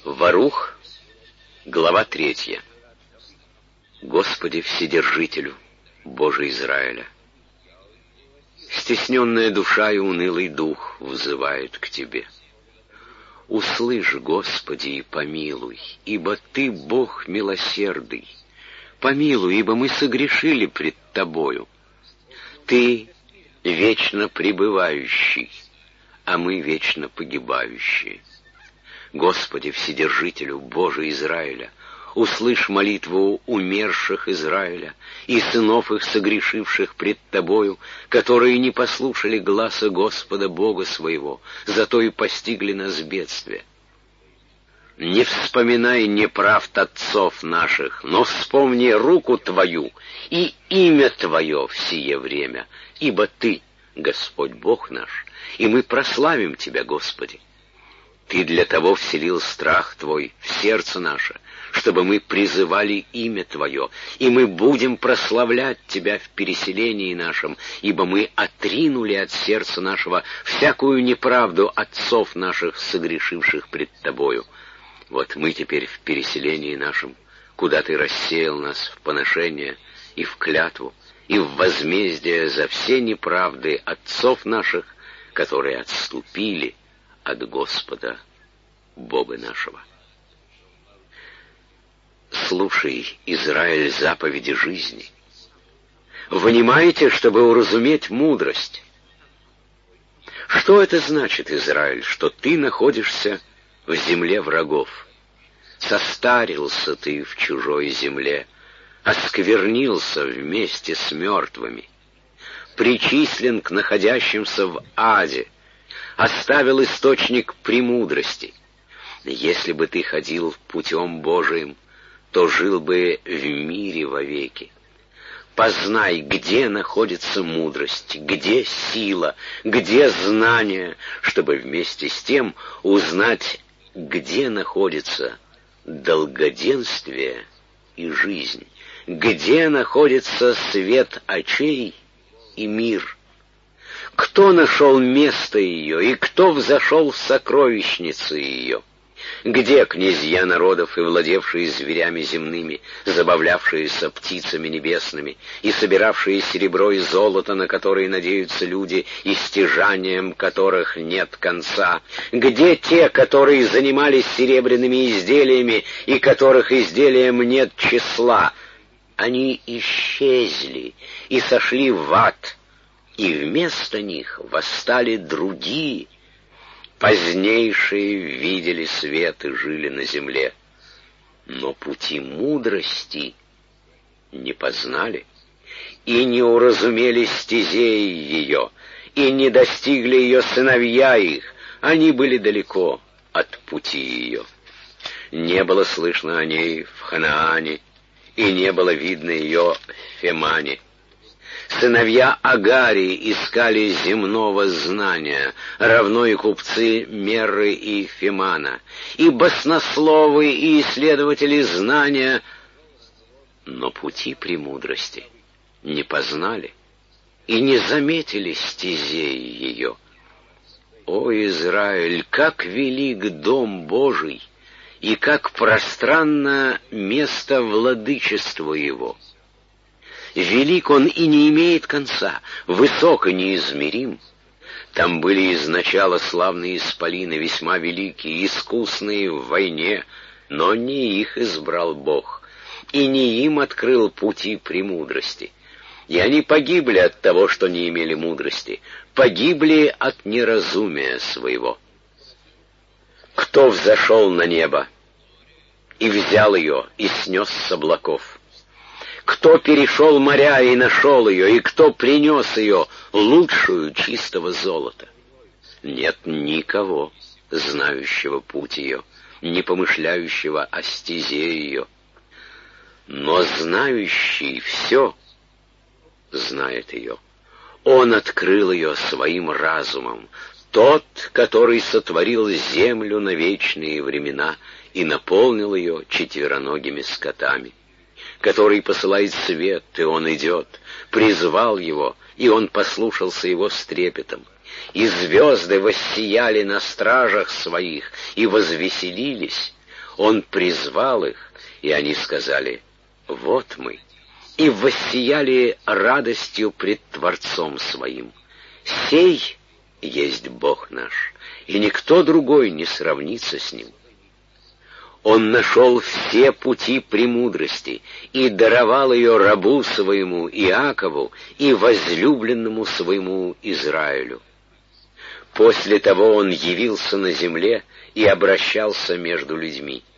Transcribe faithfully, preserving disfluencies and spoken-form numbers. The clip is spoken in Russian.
Варух, глава третья. Господи Вседержителю, Боже Израиля, стесненная душа и унылый дух взывают к Тебе. Услышь, Господи, и помилуй, ибо Ты Бог милосердный. Помилуй, ибо мы согрешили пред Тобою. Ты вечно пребывающий, а мы вечно погибающие. Господи Вседержителю, Боже Израиля, услышь молитву умерших Израиля и сынов их, согрешивших пред Тобою, которые не послушали гласа Господа Бога своего, зато и постигли нас бедствие. Не вспоминай неправд отцов наших, но вспомни руку Твою и имя Твое в сие время, ибо Ты, Господь Бог наш, и мы прославим Тебя, Господи. Ты для того вселил страх Твой в сердце наше, чтобы мы призывали имя Твое, и мы будем прославлять Тебя в переселении нашем, ибо мы отринули от сердца нашего всякую неправду отцов наших, согрешивших пред Тобою. Вот мы теперь в переселении нашем, куда Ты рассеял нас в поношение и в клятву, и в возмездие за все неправды отцов наших, которые отступили от Господа Бога нашего. Слушай, Израиль, заповеди жизни. Внимайте, чтобы уразуметь мудрость. Что это значит, Израиль, что ты находишься в земле врагов? Состарился ты в чужой земле, осквернился вместе с мертвыми, причислен к находящимся в аде, оставил источник премудрости. Если бы ты ходил путем Божиим, то жил бы в мире вовеки. Познай, где находится мудрость, где сила, где знание, чтобы вместе с тем узнать, где находится долгоденствие и жизнь, где находится свет очей и мир. Кто нашел место ее, и кто взошел в сокровищницы ее? Где князья народов и владевшие зверями земными, забавлявшиеся птицами небесными и собиравшие серебро и золото, на которые надеются люди, и стяжанием которых нет конца? Где те, которые занимались серебряными изделиями и которых изделиям нет числа? Они исчезли и сошли в ад, и вместо них восстали другие. Позднейшие видели свет и жили на земле, но пути мудрости не познали, и не уразумели стезей ее, и не достигли ее сыновья их, они были далеко от пути ее. Не было слышно о ней в Ханаане, и не было видно ее в Фемане. Сыновья Агарии искали земного знания, равно и купцы Мерры и Фемана, и баснословы, и исследователи знания, но пути премудрости не познали и не заметили стезей ее. О, Израиль, как велик дом Божий, и как пространно место владычества его! Велик он и не имеет конца, высок и неизмерим. Там были изначала славные исполины, весьма великие, искусные в войне, но не их избрал Бог, и не им открыл пути премудрости. И они погибли от того, что не имели мудрости, погибли от неразумия своего. Кто взошел на небо и взял ее, и снес с облаков? Кто перешел моря и нашел ее, и кто принес ее, лучшую чистого золота? Нет никого, знающего путь ее, не помышляющего о стезе ее. Но знающий все знает ее. Он открыл ее своим разумом, тот, который сотворил землю на вечные времена и наполнил ее четвероногими скотами, который посылает свет, и он идет, призвал его, и он послушался его с трепетом. И звезды воссияли на стражах своих, и возвеселились. Он призвал их, и они сказали: «Вот мы», и воссияли радостью пред Творцом своим. Сей есть Бог наш, и никто другой не сравнится с Ним. Он нашел все пути премудрости и даровал ее рабу своему Иакову и возлюбленному своему Израилю. После того он явился на земле и обращался между людьми.